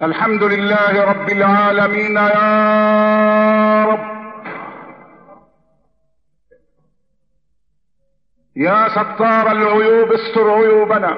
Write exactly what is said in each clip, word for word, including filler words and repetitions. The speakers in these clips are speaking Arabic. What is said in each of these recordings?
الحمد لله رب العالمين يا رب، يا ستار العيوب استر عيوبنا،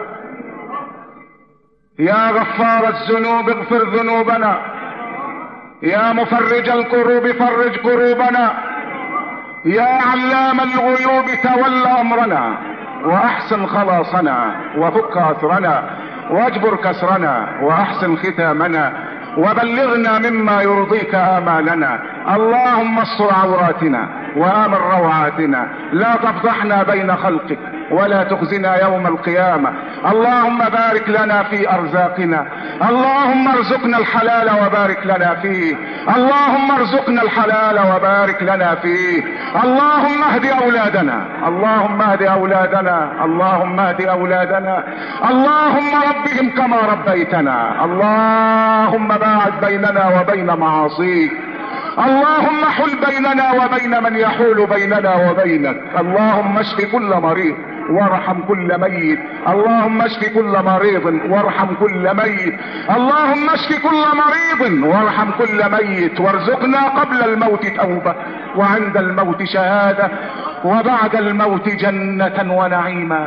يا غفار الذنوب اغفر ذنوبنا، يا مفرج الكروب فرج كروبنا، يا علام الغيوب تول امرنا واحسن خلاصنا وفك اثرنا واجبر كسرنا واحسن ختامنا وبلغنا مما يرضيك آمالنا. اللهم استر عوراتنا وآمن روعاتنا، لا تفضحنا بين خلقك ولا تخزنا يوم القيامة. اللهم بارك لنا في أرزاقنا، اللهم ارزقنا الحلال وبارك لنا فيه، اللهم ارزقنا الحلال وبارك لنا فيه. اللهم اهد أولادنا، اللهم اهد أولادنا، اللهم اهد أولادنا، اللهم ربهم كما ربيتنا، اللهم باعد بيننا وبين معاصيك، اللهم حل بيننا وبين من يحول بيننا وبينك. اللهم اشف كل مريض وارحم كل ميت، اللهم اشف كل مريض وارحم كل ميت، اللهم اشف كل مريض وارحم كل ميت، وارزقنا قبل الموت توبة وعند الموت شهادة وبعد الموت جنة ونعيما.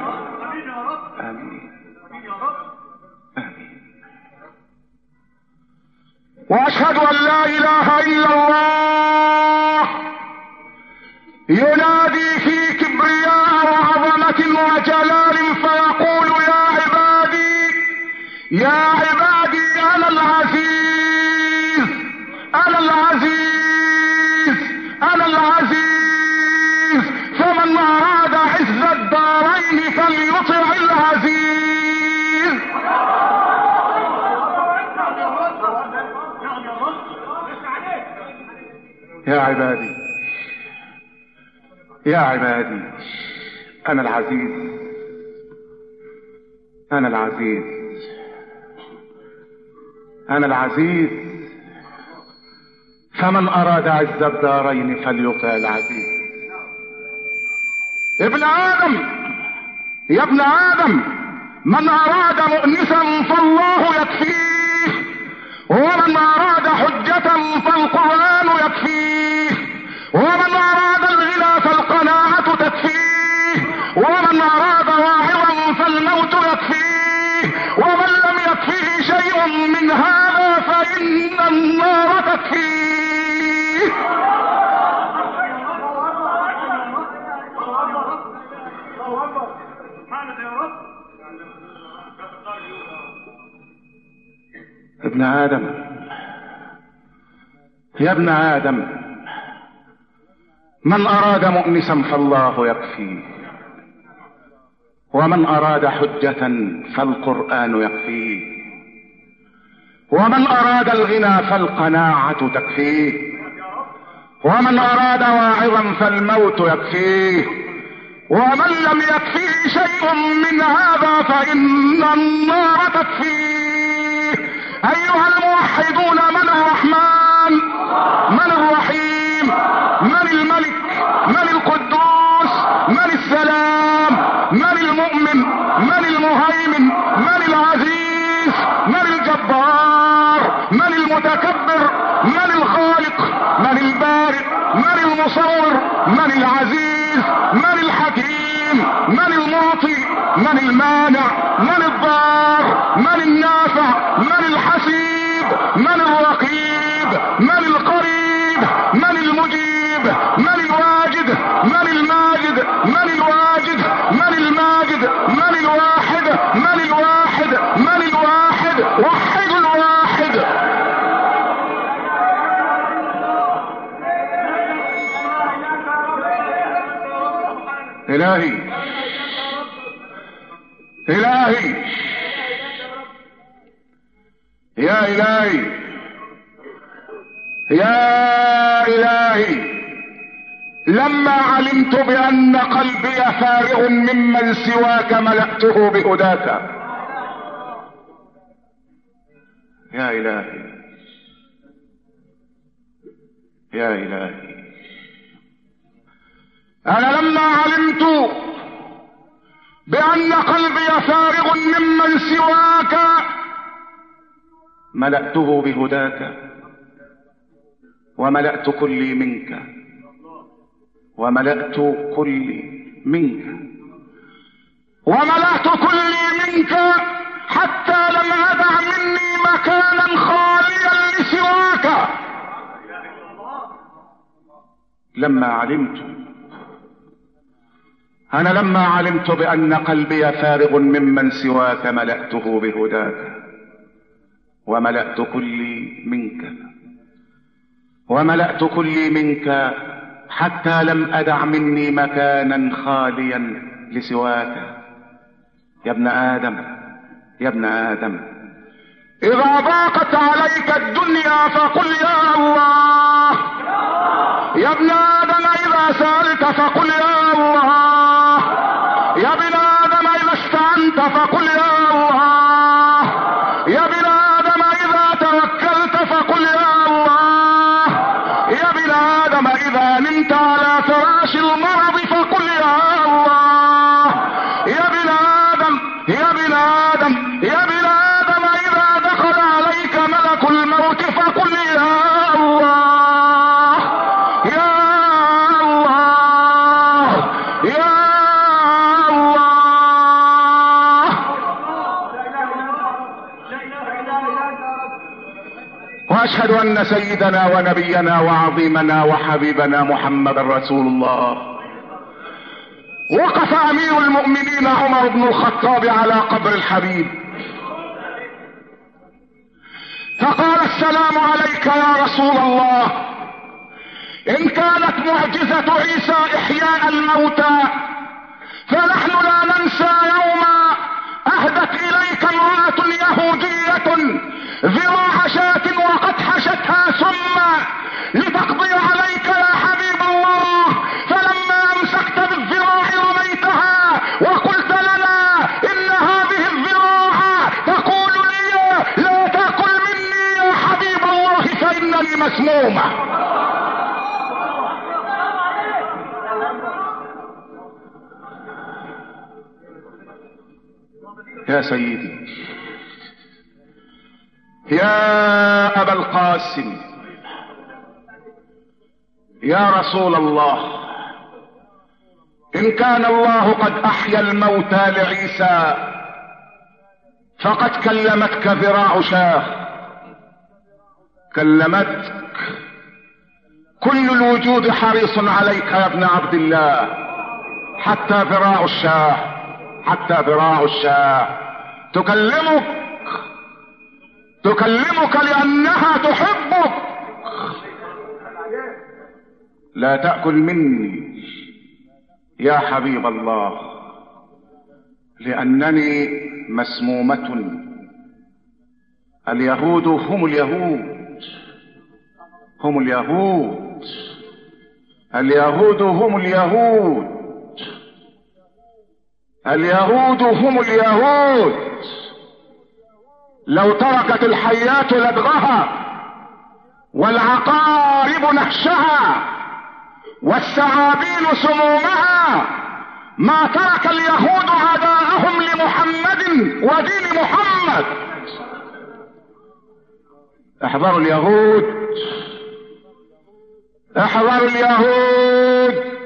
آمين آمين. واشهد ان لا اله الا الله ينادي في كبرياء وعظمة وجلال فيقول يا عبادي يا عبادي انا العزيز انا العزيز انا العزيز، فمن اراد عز الدارين فليطع العزيز. يا عبادي يا عبادي انا العزيز انا العزيز انا العزيز، فمن اراد عز الدارين فليطع العزيز. ابن ادم يا ابن ادم، من اراد مؤنسا فالله يكفيه، ومن اراد حجة فالقرآن يكفيه، ومن اراد الغنى فالقناعة تكفيه، ومن اراد واعظا فالموت يكفيه، ومن لم يكفيه شيء من هذا فإن النار تكفيه. ابن آدم يا ابن آدم، من أراد مؤنسا فالله يكفيه، ومن أراد حجة فالقرآن يكفيه، ومن أراد الغنى فالقناعة تكفيه، ومن أراد واعظا فالموت يكفيه، ومن لم يكفيه شيء من هذا فإن النار تكفيه. أيها الموحدون، من الرحمن؟ من الرحيم؟ من الملك؟ من القدوس؟ من السلام؟ من المؤمن؟ من المهيمن؟ من العزيز؟ من الجبار؟ من المتكبر؟ من الخالق؟ من البارئ؟ من المصور؟ من العزيز؟ من الحكيم؟ من المعطي؟ من المانع؟ من الضار؟ من النافع؟ من الحسيب؟ من الرقيب؟ من القريب؟ من المجيب؟ من الواجد؟ من الماجد؟ من الواجد؟ من الماجد؟ من الواحد؟ من الواحد؟ من الواحد؟ وحد الواحد. إلهي إلهي يا إلهي يا إلهي، لما علمت بأن قلبي فارغ ممن سواك ملأته بهداك. يا إلهي يا إلهي، أنا لما علمت بأن قلبي فارغ ممن سواك ملأته بهداك وملأت كلي منك وملأت كلي منك وملأت كلي منك حتى لم أدع مني مكانا خاليا لسواك. لما علمت أنا لما علمت بأن قلبي فارغ ممن سواك ملأته بهداك وملأت كلي منك وملأت كلي منك حتى لم أدع مني مكانا خاليا لسواك. يا ابن آدم يا ابن آدم إذا ضاقت عليك الدنيا فقل يا الله. يا ابن آدم إذا سألت فقل يا الله. يا ابن آدم إذا استعنت فقل يا الله. يا ابن آدم إذا توكلت فقل يا الله. يا ابن آدم إذا نمت على فراش المرض فقل يا الله. يا ابن آدم يا ابن آدم يا ابن آدم إذا دخل عليك ملك الموت فقل يا الله. يا الله يا واشهد ان سيدنا ونبينا وعظيمنا وحبيبنا محمد رسول الله. وقف امير المؤمنين عمر بن الخطاب على قبر الحبيب فقال السلام عليك يا رسول الله. ان كانت معجزة عيسى احياء الموتى فنحن لا ننسى يوما اهدت اليك امرأة يهودية ذراع شاة وقد حشتها سما لتقضي عليك يا حبيب الله، فلما امسكت بالذراع رميتها وقلت لنا ان هذه الذراع تقول لي لا تأكل مني يا حبيب الله فانني مسمومة. يا سيدي يا أبا القاسم يا رسول الله، إن كان الله قد أحيا الموتى لعيسى فقد كلمتك ذراع شاه، كلمتك. كل الوجود حريص عليك يا ابن عبد الله، حتى ذراع الشاه، حتى ذراع الشاه تكلمك تكلمك لأنها تحبك. لا تأكل مني يا حبيب الله لأنني مسمومة. اليهود هم اليهود هم اليهود اليهود هم اليهود اليهود هم اليهود. لو تركت الحيات لدغها والعقارب نهشها والثعابين سمومها ما ترك اليهود عداءهم لمحمد ودين محمد. احذروا اليهود احذروا اليهود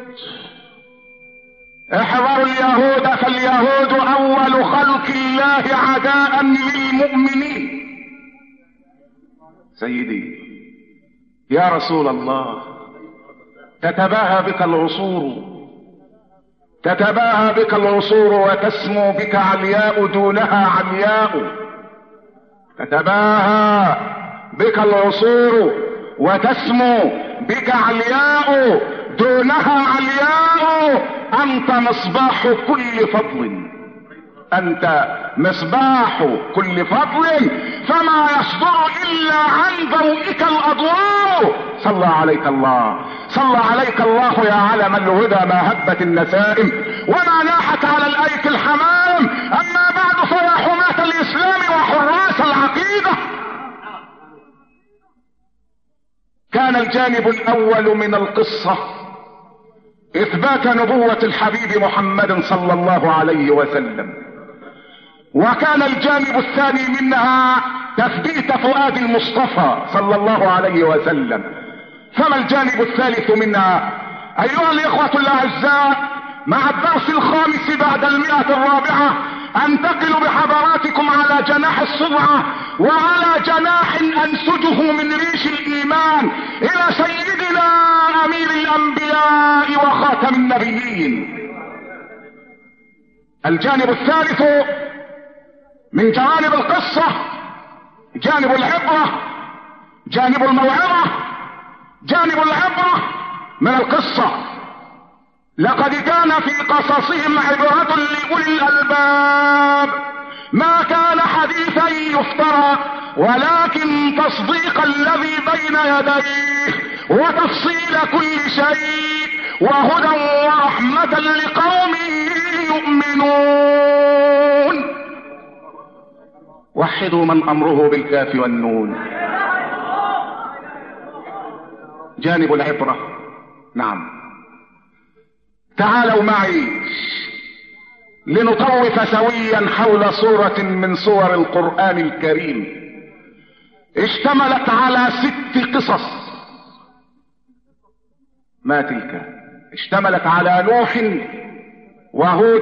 احذروا اليهود فاليهود اول خلق الله عداء للمؤمنين. سيدي يا رسول الله، تتباهى بك العصور تتباهى بك العصور وتسمو بك علياء دونها علياء. تتباهى بك العصور وتسمو بك علياء دونها علياء. انت مصباح كل فضل انت مصباح كل فضل فما يصدر الا عن ضوئك الاضواء. صلى عليك الله صلى عليك الله يا علم الهدى ما هبت النسائم وما ناحت على الايك الحمام. اما بعد فيا حماة الاسلام وحراس العقيدة، كان الجانب الاول من القصة اثبات نبوة الحبيب محمد صلى الله عليه وسلم، وكان الجانب الثاني منها تثبيت فؤاد المصطفى صلى الله عليه وسلم. فما الجانب الثالث منها؟ ايها الاخوة الاعزاء، مع الدرس الخامس بعد المئة الرابعة انتقل بحضراتكم على جناح الصبعة وعلى جناح انسجه من ريش الايمان الى سيدنا امير الانبياء وخاتم النبيين. الجانب الثالث من جوانب القصة جانب العبرة، جانب الموعظة، جانب العبرة من القصة. لقد كان في قصصهم عبرة لأولي الألباب، ما كان حديثا يفترى ولكن تصديق الذي بين يديه وتفصيل كل شيء وهدى ورحمة لقوم يؤمنون. وحدوا من أمره بالكاف والنون. جانب العبرة. نعم، تعالوا معي لنطوف سويا حول سورة من سور القرآن الكريم اشتملت على ست قصص. ما تلك؟ اشتملت على نوح وهود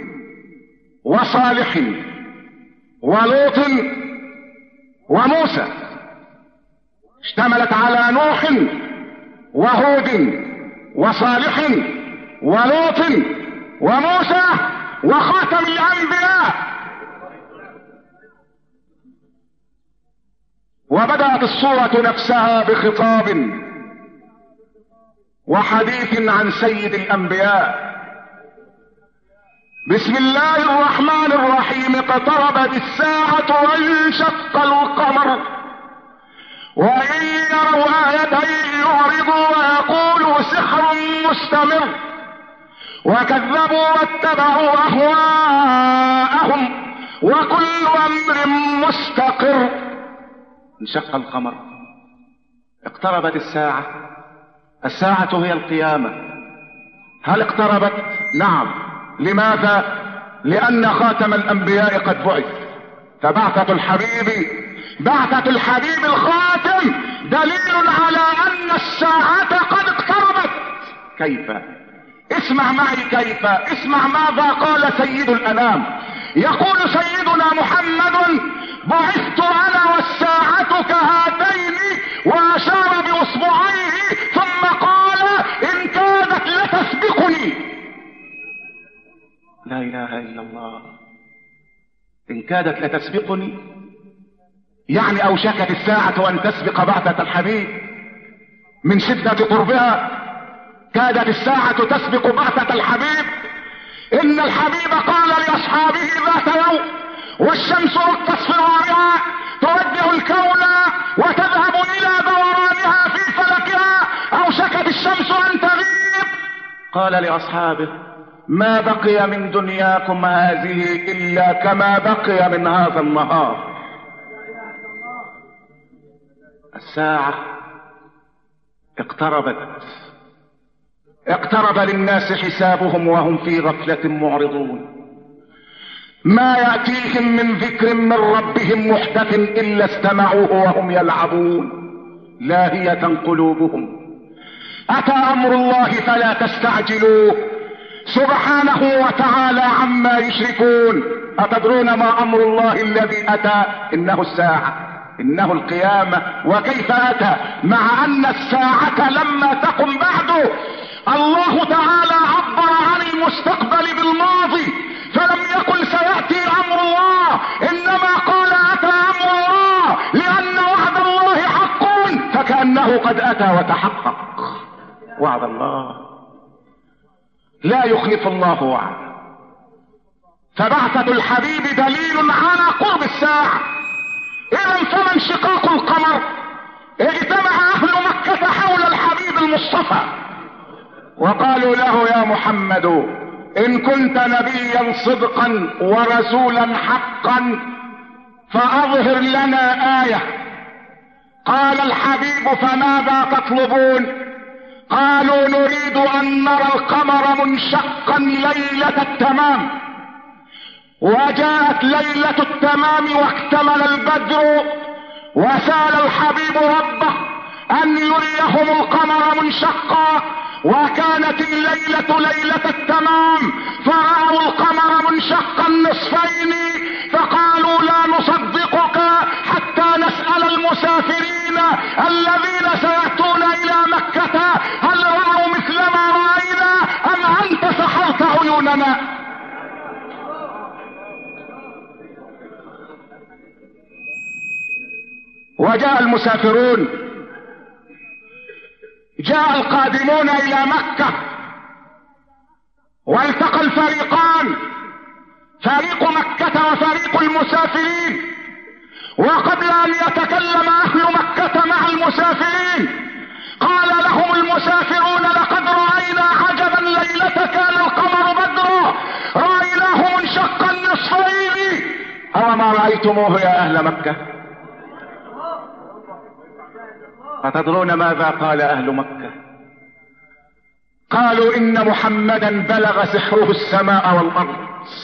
وصالح ولوط وموسى. اشتملت على نوح وهود وصالح ولوط وموسى وخاتم الانبياء. وبدأت السورة نفسها بخطاب وحديث عن سيد الانبياء. بسم الله الرحمن الرحيم. اقتربت الساعة وانشق القمر وإن يروا آية يعرضوا ويقولوا سحر مستمر وكذبوا واتبعوا أهواءهم وكل أمر مستقر. انشق القمر، اقتربت الساعة. الساعة هي القيامة. هل اقتربت؟ نعم. لماذا؟ لأن خاتم الأنبياء قد بعث. فبعثة الحبيب بعثة الحبيب الخاتم دليل على أن الساعة قد اقتربت. كيف؟ اسمع معي كيف. اسمع ماذا قال سيد الأنام. يقول سيدنا محمد: بعثت أنا والساعة كهاتين، وأشار بأصبعيه ثم قال: إن كادت لتسبقني. لا إله إلا الله. إن كادت لتسبقني يعني أوشكت الساعة أن تسبق بعثة الحبيب من شدة قربها. كادت الساعة تسبق بعثة الحبيب. إن الحبيب قال لأصحابه ذات يوم: والشمس رقت صرارها تودع الكون وتذهب إلى دورانها في فلكها، أوشكت الشمس أن تغيب. قال لأصحابه: ما بقي من دنياكم هذه إلا كما بقي من هذا النهار. الساعة اقتربت. اقترب للناس حسابهم وهم في غفلة معرضون. ما يأتيهم من ذكر من ربهم محدث إلا استمعوه وهم يلعبون لاهية قلوبهم. أتى أمر الله فلا تستعجلوه سبحانه وتعالى عما يشركون. أتدرون ما أمر الله الذي أتى؟ إنه الساعة، إنه القيامة. وكيف أتى؟ مع أن الساعة لما تقم بعده الله تعالى عبر عن المستقبل بالماضي، فلم يقل سيأتي أمر الله، إنما قال أتى أمر الله، لأن وعد الله حق، فكأنه قد أتى وتحقق. وعد الله لا يخلف الله وعده. فبعثة الحبيب دليل على قرب الساعة. إذا فما انشقاق القمر؟ اجتمع أهل مكة حول الحبيب المصطفى وقالوا له: يا محمد، إن كنت نبيا صدقا ورسولا حقا فأظهر لنا آية. قال الحبيب: فماذا تطلبون؟ قالوا: نريد أن نرى القمر منشقا ليلة التمام وجاءت ليلة التمام واكتمل البدر، وسأل الحبيب ربه ان يريهم القمر منشقا، وكانت الليلة ليلة التمام، فرأوا القمر منشقا نصفين، فقالوا لا نصدقك حتى نسأل المسافرين الذين سيأتون الى مكة هل رأوا مثل ما رأينا ام انت سحرت عيوننا. وجاء المسافرون، جاء القادمون الى مكة، والتقى الفريقان، فريق مكة وفريق المسافرين. وقبل ان يتكلم اهل مكة مع المسافرين قال لهم المسافرون لقد رأينا عجبا ليلة كان القمر بدرا، رأيناه منشقا نصفين، أو ما رأيتموه يا اهل مكة؟ فتدرون ماذا قال اهل مكة؟ قالوا ان محمدا بلغ سحره السماء والارض.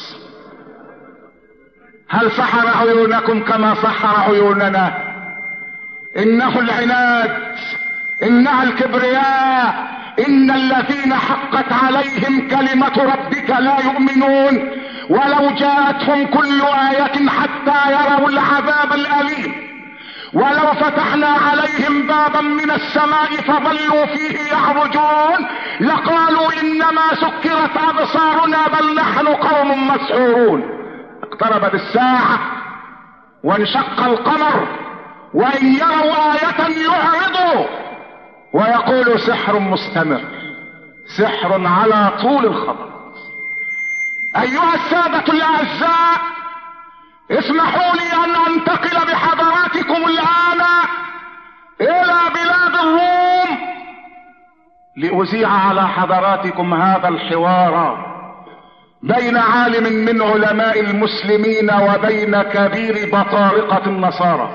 هل سحر عيونكم كما سحر عيوننا؟ انه العناد، انها الكبرياء، ان الذين حقت عليهم كلمة ربك لا يؤمنون ولو جاءتهم كل آية حتى يروا العذاب الأليم. ولو فتحنا عليهم بابا من السماء فظلوا فيه يعرجون لقالوا انما سكرت ابصارنا بل نحن قوم مسحورون. اقتربت الساعة وانشق القمر، وان يروا آية يعرضوا ويقولوا سحر مستمر، سحر على طول الخط. ايها السادة الاعزاء، اسمحوا لي ان انتقل بحضراتكم الان الى بلاد الروم لأذيع على حضراتكم هذا الحوار بين عالم من علماء المسلمين وبين كبير بطارقة النصارى.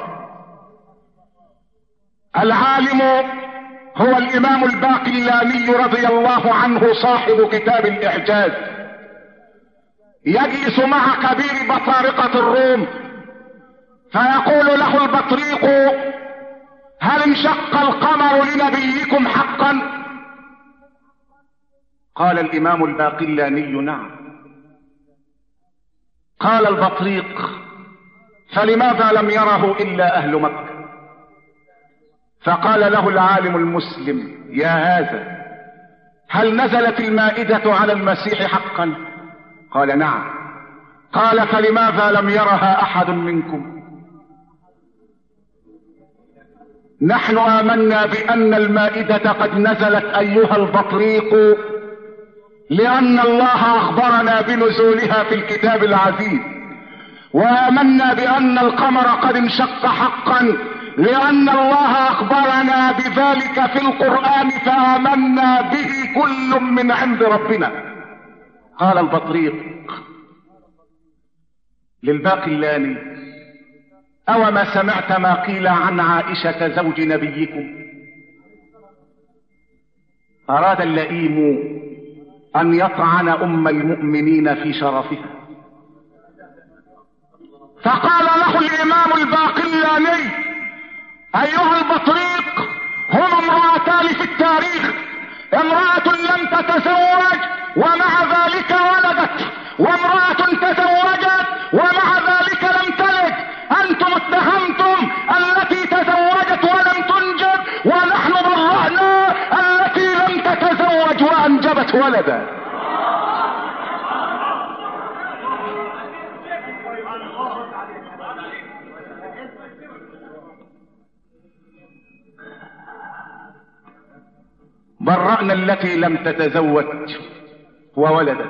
العالم هو الامام الباقلاني رضي الله عنه صاحب كتاب الاعجاز، يجلس مع كبير بطارقة الروم فيقول له البطريق: هل انشق القمر لنبيكم حقا؟ قال الامام الباقلاني: نعم. قال البطريق: فلماذا لم يره الا اهل مكة؟ فقال له العالم المسلم: يا هذا، هل نزلت المائدة على المسيح حقا؟ قال: نعم. قال: فلماذا لم يرها احد منكم؟ نحن آمنا بأن المائدة قد نزلت أيها البطريق لأن الله أخبرنا بنزولها في الكتاب العزيز، وآمنا بأن القمر قد انشق حقا لأن الله أخبرنا بذلك في القرآن فآمنا به كل من عند ربنا. قال البطريق للباقلاني: أوما سمعت ما قيل عن عائشة زوج نبيكم؟ أراد اللئيم أن يطعن أم المؤمنين في شرفها، فقال له الإمام الباقلاني: أيها البطريق، هما امرأتان في التاريخ، امرأة لم تتزوج ومع ذلك ولدت، وامرأة تزوجت ومع ذلك لم تلد. أنتم اتهمتم التي تزوجت ولم تنجب، ونحن برأنا التي لم تتزوج وأنجبت ولدا. برأنا التي لم تتزوج وولدت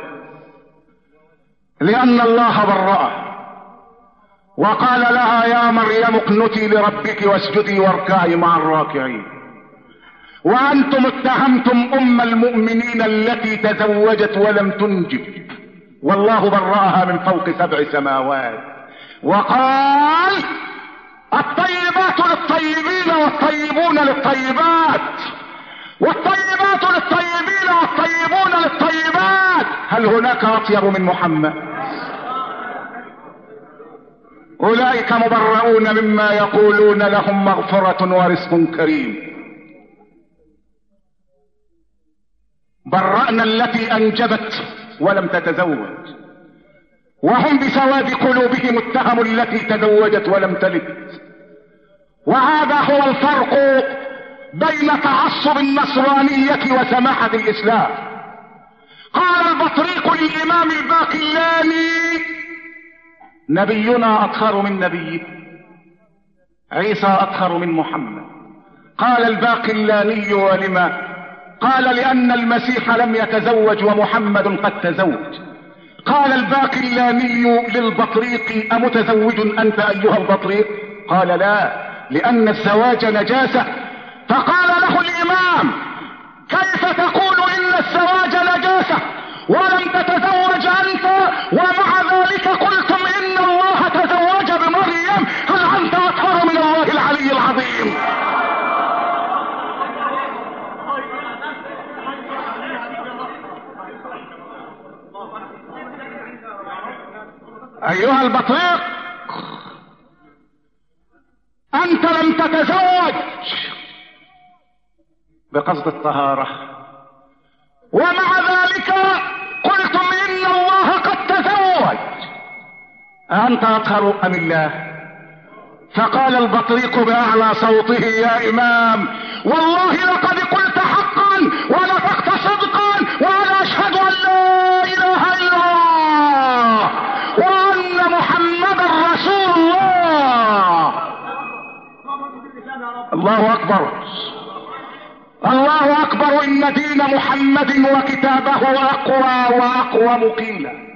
لأن الله برأه وقال لها: يا مريم اقنتي لربك واسجدي واركعي مع الراكعين. وأنتم اتهمتم أم المؤمنين التي تزوجت ولم تنجب، والله برأها من فوق سبع سماوات وقال: الطيبات للطيبين والطيبون للطيبات والطيبات للطيبين والطيبون للطيبات. هل هناك أطيب من محمد؟ اولئك مبرؤون مما يقولون لهم مغفرة ورزق كريم. برأنا التي انجبت ولم تتزوج، وهم بسواد قلوبهم اتهموا التي تزوجت ولم تلد. وهذا هو الفرق بين تعصب النصرانية وسماحة الاسلام. قال البطريق للامام الباقلاني: نبينا اطهر من نبيه، عيسى اطهر من محمد. قال الباقلاني: ولما؟ قال: لان المسيح لم يتزوج ومحمد قد تزوج. قال الباقلاني للبطريق: امتزوج انت ايها البطريق؟ قال: لا، لان الزواج نجاسة. فقال له الامام: كيف تقول ان الزواج نجاسة ولم تتزوج انت، ومع ذلك قلتم ان الله تزوج بمريم؟ هل انت اطهر من الله العلي العظيم؟ ايها البطريق، انت لم تتزوج بقصد الطهارة، ومع ذلك قلتم ان الله قد تزوج. أنت أطهر أم الله؟ فقال البطريق بأعلى صوته: يا إمام، والله لقد قلت حقا ونطقت صدقا، وأنا أشهد أن لا إله إلا الله وأن محمدا رسول الله. الله أكبر، الله أكبر. إن دين محمد وكتابه أقوى وأقوى مقيلا.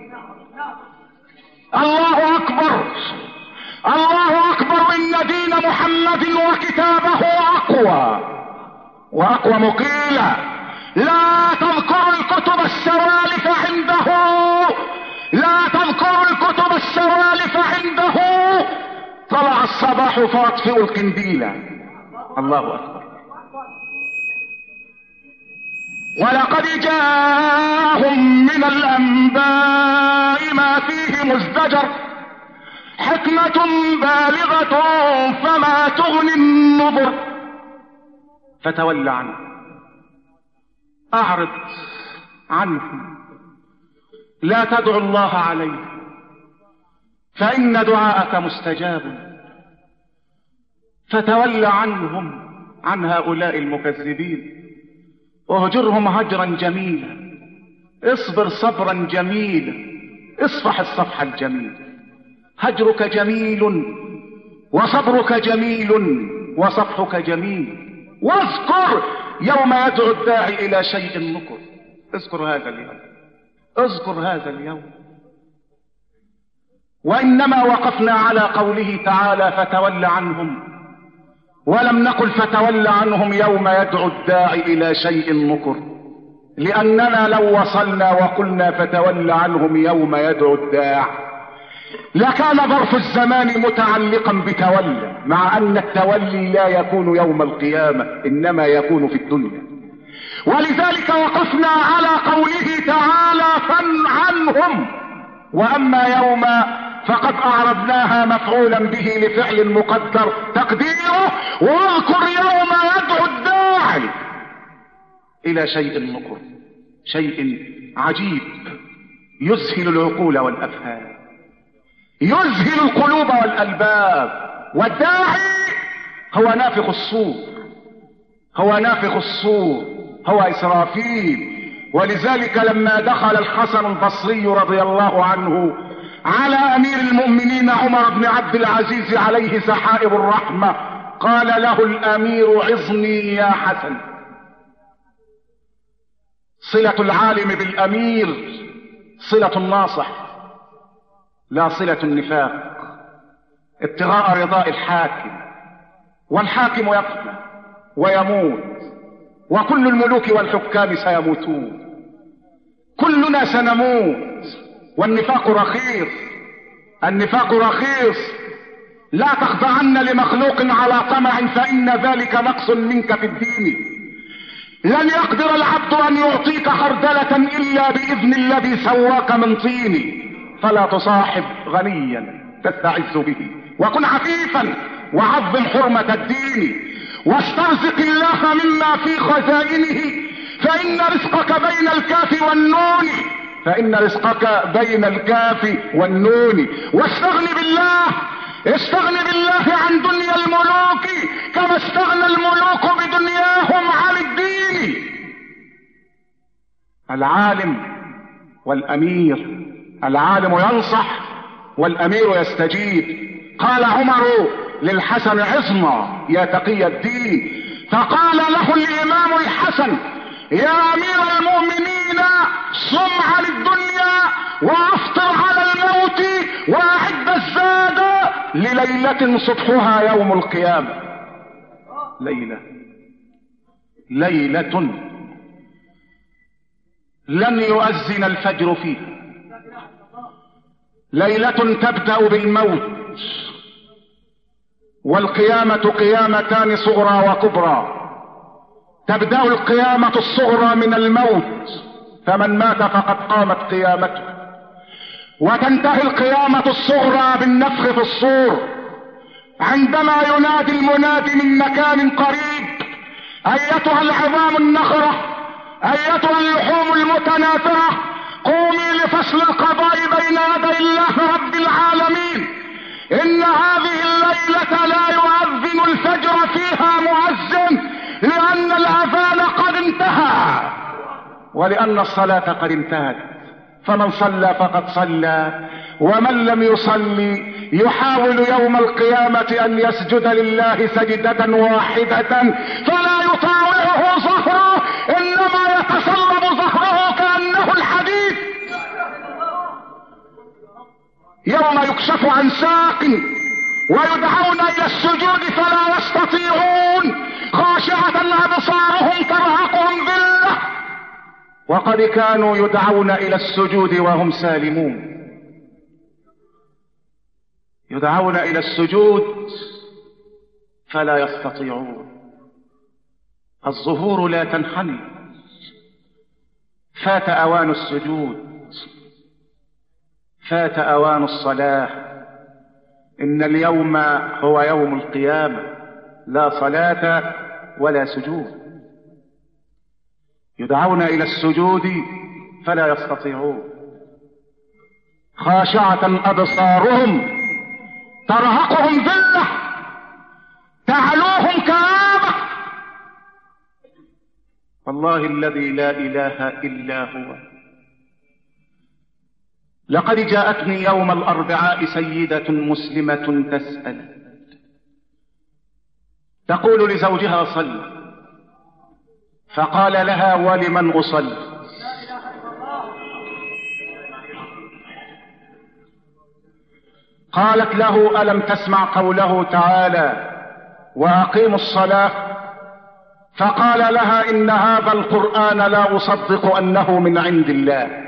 الله أكبر، الله أكبر. إن دين محمد وكتابه أقوى وأقوى مقيلا. لا تذكر الكتب السوالف عنده، لا تذكر الكتب السوالف عنده. طلع الصباح فاطفئ القنديل. الله أكبر. ولقد جاءهم من الأنباء ما فيه مزدجر، حكمة بالغة فما تغني النظر. فتول عنه، أعرض عنهم، لا تدعو الله عليه، فإن دعاءك مستجاب. فتول عنهم، عن هؤلاء المكذبين، واهجرهم هجرا جميلا. اصبر صبرا جميلا، اصفح الصفح الجميل. هجرك جميل وصبرك جميل وصفحك جميل. واذكر يوم يدعو الداعي الى شيء نكر. اذكر هذا اليوم، اذكر هذا اليوم. وانما وقفنا على قوله تعالى: فتول عنهم، ولم نقل فتول عنهم يوم يدعو الداعي الى شيء نكر، لاننا لو وصلنا وقلنا فتول عنهم يوم يدعو الداع لكان ظرف الزمان متعلقا بتولى، مع ان التولي لا يكون يوم القيامة، انما يكون في الدنيا. ولذلك وقفنا على قوله تعالى: فن عنهم. واما يوم فقد اعربناها مفعولا به لفعل مقدر تقديره: واذكر يوم يدعو الداعي الى شيء نكر. شيء عجيب يذهل العقول والافهام، يذهل القلوب والالباب. والداعي هو نافخ الصور، هو نافخ الصور، هو اسرافيل. ولذلك لما دخل الحسن البصري رضي الله عنه على امير المؤمنين عمر بن عبد العزيز عليه سحائب الرحمة، قال له الامير: عظني يا حسن. صلة العالم بالامير صلة الناصح، لا صلة النفاق، ابتغاء رضاء الحاكم. والحاكم يفنى ويموت، وكل الملوك والحكام سيموتون، كلنا سنموت. والنفاق رخيص، النفاق رخيص. لا تخضعن لمخلوق على طمع، فإن ذلك نقص منك في الدين. لن يقدر العبد أن يعطيك خردلة إلا بإذن الذي سواك من طين. فلا تصاحب غنيا تستعز به. وكن عفيفا وعظم حرمة الدين، واسترزق الله مما في خزائنه، فإن رزقك بين الكاف والنون، فإن رزقك بين الكاف والنون. واستغن بالله، استغن بالله عن دنيا الملوك كما استغنى الملوك بدنياهم عن الدين. العالم والأمير، العالم ينصح والأمير يستجيب. قال عمر للحسن عظنا يا تقي الدين، فقال له الإمام الحسن يا أمير المؤمنين صم عن الدنيا وأفطر على الموت وأعد الزاد لليلة صبحها يوم القيامة. ليلة ليلة لن يؤذن الفجر فيها، ليلة تبدأ بالموت، والقيامة قيامتان صغرى وكبرى. تبدأ القيامة الصغرى من الموت، فمن مات فقد قامت قيامته، وتنتهي القيامة الصغرى بالنفخ في الصور، عندما ينادي المنادي من مكان قريب أيتها العظام النخرة، أيتها اللحوم المتناثرة، قومي لفصل القضاء بين يدي الله رب العالمين. إن هذه الليلة لا يؤذن الفجر فيها مؤذن، لأن الأذان قد انتهى ولأن الصلاة قد انتهت. فمن صلى فقد صلى، ومن لم يصلي يحاول يوم القيامة أن يسجد لله سجدة واحدة فلا يطاوعه ظهره، إنما يتصلب ظهره كأنه الحديد. يوم يكشف عن ساق ويدعون إلى السجود فلا يستطيعون، خاشعة أبصارهم ترهقهم ذلة، وقد كانوا يدعون إلى السجود وهم سالمون. يدعون إلى السجود فلا يستطيعون. الظهور لا تنحني، فات أوان السجود، فات أوان الصلاة. إن اليوم هو يوم القيامة، لا صلاة ولا سجود. يدعون إلى السجود فلا يستطيعون، خاشعة أبصارهم ترهقهم ذلة، تعلوهم كآبة. والله الذي لا إله إلا هو، لقد جاءتني يوم الأربعاء سيدة مسلمة تسأل، تقول لزوجها صل، فقال لها ولمن أصلي؟ قالت له ألم تسمع قوله تعالى وأقيموا الصلاة؟ فقال لها إن هذا القرآن لا أصدق أنه من عند الله.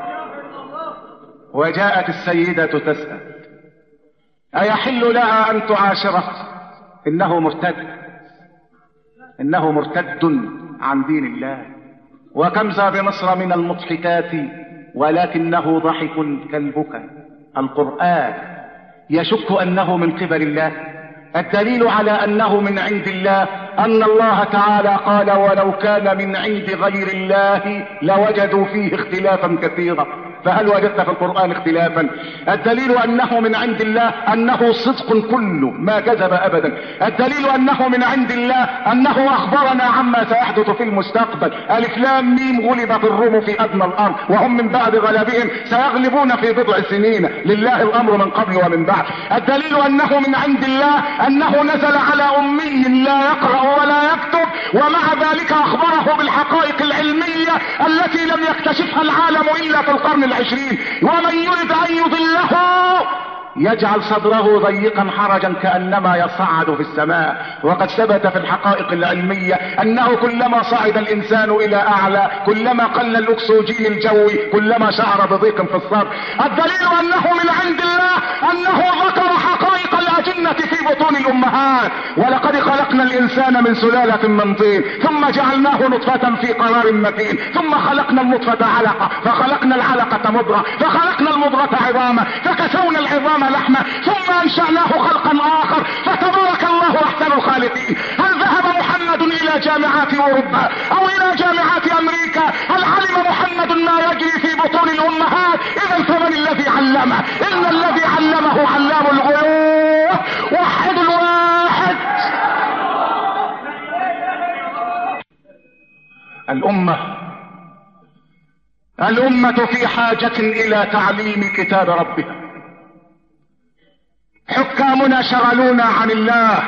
وجاءت السيدة تسأل أيحل لها أن تعاشره؟ إنه مرتد، إنه مرتد عن دين الله. وكم ذا بمصر من المضحكات ولكنه ضحك كالبكا. القرآن يشك أنه من قبل الله. الدليل على أنه من عند الله أن الله تعالى قال ولو كان من عند غير الله لوجدوا فيه اختلافا كثيرا. فهل وجدت في القرآن اختلافا؟ الدليل أنه من عند الله أنه صدق كله ما كذب أبدا. الدليل أنه من عند الله أنه أخبرنا عما سيحدث في المستقبل. ألف لام ميم غلبت الروم في أدنى الأرض وهم من بعد غلبهم سيغلبون في بضع سنين، لله الأمر من قبل ومن بعد. الدليل أنه من عند الله أنه نزل على أمي لا يقرأ ولا يكتب، ومع ذلك أخبره بالحقائق العلمية التي لم يكتشفها العالم إلا في القرن العشرين. ومن يرد أن يضله يجعل صدره ضيقا حرجا كأنما يصعد في السماء. وقد ثبت في الحقائق العلمية أنه كلما صعد الإنسان إلى أعلى كلما قل الأكسجين الجوي كلما شعر بضيق في الصدر. الدليل أنه من عند الله أنه ذكر حقائق الأجنة في بطون الأمهات. ولقد خلق خلقنا الانسان من سلالة من طين ثم جعلناه نطفة في قرار مكين ثم خلقنا النطفة علقة فخلقنا العلقة مضغة فخلقنا المضغة عظاما فكسونا العظام لحما ثم انشأناه خلقا اخر فتبارك الله احسن الخالقين. هل ذهب محمد الى جامعات اوروبا او الى جامعات امريكا؟ هل علم محمد ما يجري في بطون الامهات؟ اذا فمن الذي علمه؟ ان الذي علمه علام الغيوب. وحد الواحد. الامة الامة في حاجة الى تعليم كتاب ربها. حكامنا شغلونا عن الله،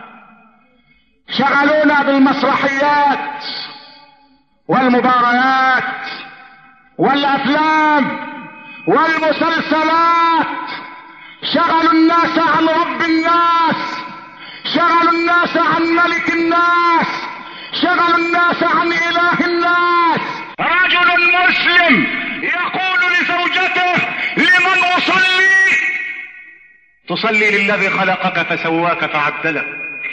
شغلونا بالمسرحيات والمباريات والافلام والمسلسلات، شغلوا الناس عن رب الناس، شغلوا الناس عن ملك الناس، شغلوا الناس عن اله الناس. رجل مسلم يقول لزوجته: لمن اصلي؟ تصلي للذي خلقك فسواك فعدلك،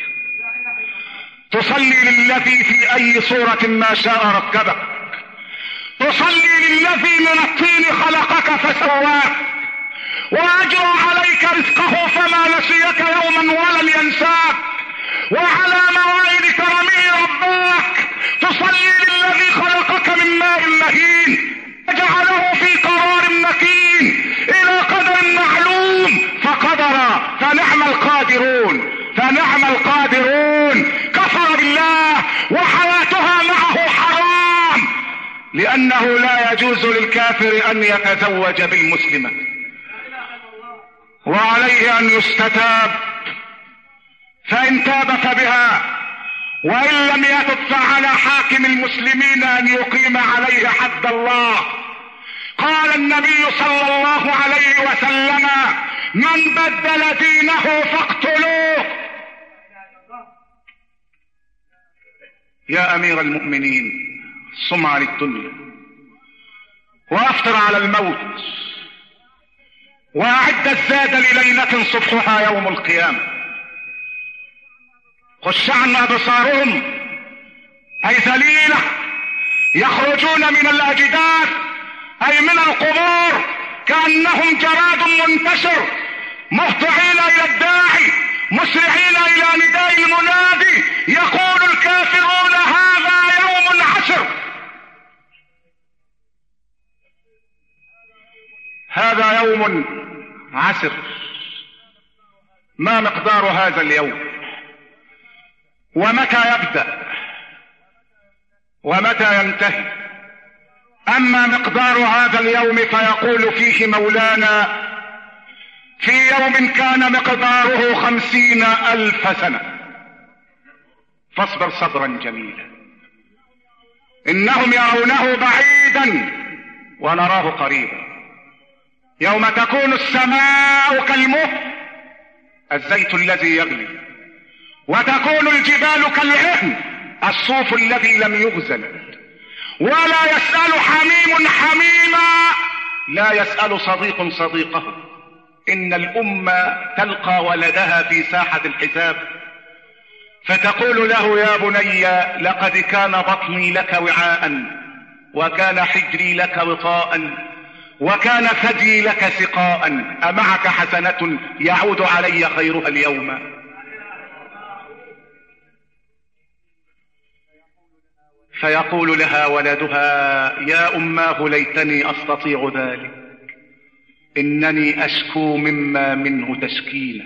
تصلي للذي في اي صورة ما شاء ركبك، تصلي للذي من الطين خلقك فسواك واجرى عليك رزقه فما نسيك يوما ولن ينساك، وعلى موعد كرمه رباك. تصلي للذي خلقك من ماء مهين وجعله في قرار مكين الى قدر معلوم فقدر، فنعم القادرون فنعم القادرون. كفر بالله وحياتها معه حرام، لانه لا يجوز للكافر ان يتزوج بالمسلمة، وعليه ان يستتاب، فان تاب فبها، وان لم يتب فعلى حاكم المسلمين ان يقيم عليه حد الله. قال النبي صلى الله عليه وسلم: من بدل دينه فاقتلوه. يا امير المؤمنين، صم عن الدنيا وافطر على الموت واعد الزاد لليلة صبحها يوم القيامة. خش عن ابصارهم اي ذليلة، يخرجون من الاجداث اي من القبور كأنهم جراد منتشر، مهطعين الى الداعي، مسرعين الى نداء المنادي. يقول الكافرون: هذا يوم عسر، هذا يوم عسر. ما مقدار هذا اليوم؟ ومتى يبدأ؟ ومتى ينتهي؟ اما مقدار هذا اليوم فيقول فيه مولانا: في يوم كان مقداره خمسين الف سنة فاصبر صبرا جميلا. انهم يرونه بعيدا ونراه قريبا. يوم تكون السماء كالمهل، الزيت الذي يغلي، وتكون الجبال كالعهن، الصوف الذي لم يغزل، ولا يسأل حميم حميما، لا يسأل صديق صديقه. ان الامة تلقى ولدها في ساحة الحساب فتقول له: يا بني، لقد كان بطني لك وعاء، وكان حجري لك وطاء، وكان ثدي لك سقاء، أمعك حسنة يعود علي خيرها اليوم؟ فيقول لها ولدها: يا أماه، ليتني أستطيع ذلك، إنني أشكو مما منه تشكينا.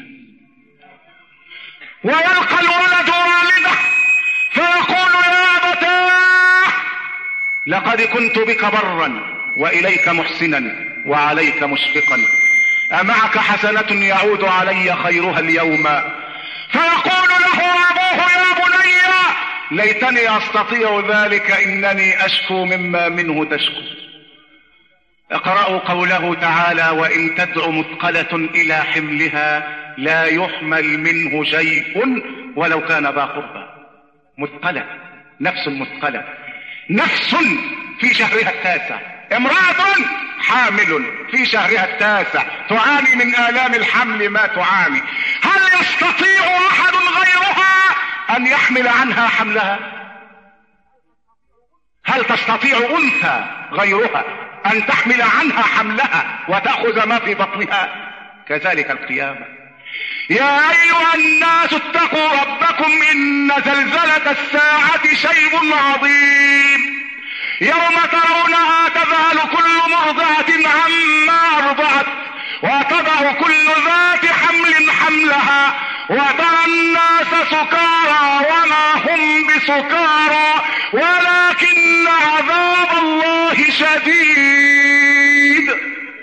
ويلقى الولد والده فيقول: يا أبتاه، لقد كنت بك برا وإليك محسنا وعليك مشفقا، أمعك حسنة يعود علي خيرها اليوم؟ فيقول له أبوه: يا بني، ليتني أستطيع ذلك، إنني أشكو مما منه تشكو. اقرأوا قوله تعالى: وإن تدع مثقلة إلى حملها لا يحمل منه شيء ولو كان ذا قربى. مثقلة، نفس مثقلة، نفس في شهرها التاسع، امرأة حامل في شهرها التاسع تعاني من آلام الحمل ما تعاني. هل يستطيع أحد غيرها أن ان يحمل عنها حملها؟ هل تستطيع انثى غيرها ان تحمل عنها حملها وتأخذ ما في بطنها؟ كذلك القيامة. يا ايها الناس اتقوا ربكم ان زلزلة الساعة شيء عظيم يوم ترونها تذهل كل مرضعة عما ارضعت وتضع كل ذات حمل حملها وترى الناس سكارى وما هم بسكارى ولكن عذاب الله شديد.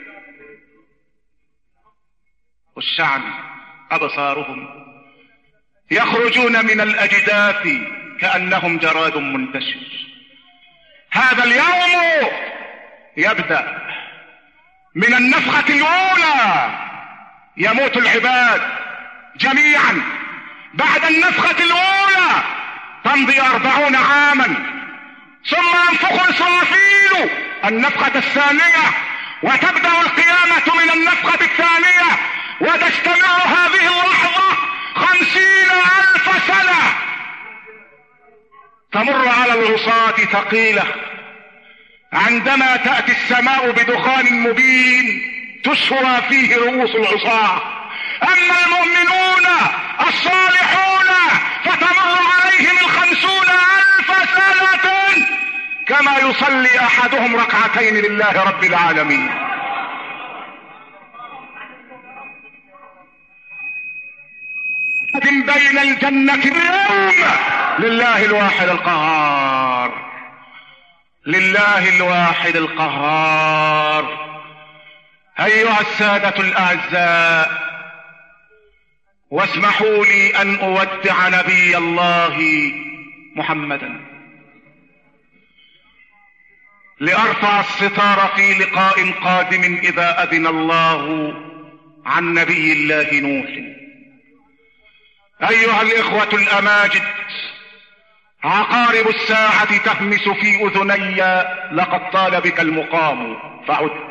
والشعب أبصارهم يخرجون من الأجداث كأنهم جراد منتشر. هذا اليوم يبدأ من النفخة الأولى، يموت العباد جميعا. بعد النفخة الأولى تمضي أربعون عاما، ثم ينفخ إسرافيل النفخة الثانية، وتبدأ القيامة من النفخة الثانية، وتستمر هذه اللحظة خمسين ألف سنة. تمر على العصاة ثقيلة عندما تأتي السماء بدخان مبين تسوى فيه رؤوس العصاة. أما المؤمنون الصالحون فتمر عليهم الخمسون ألف سنة كما يصلي أحدهم ركعتين لله رب العالمين. بين الجنة اليوم لله الواحد القهار، لله الواحد القهار. أيها السادة الأعزاء، واسمحوا لي أن أودع نبي الله محمدا لأرفع الستار في لقاء قادم إذا أذن الله عن نبي الله نوح. أيها الإخوة الأماجد، عقارب الساعة تهمس في أذني لقد طال بك المقام فعدت.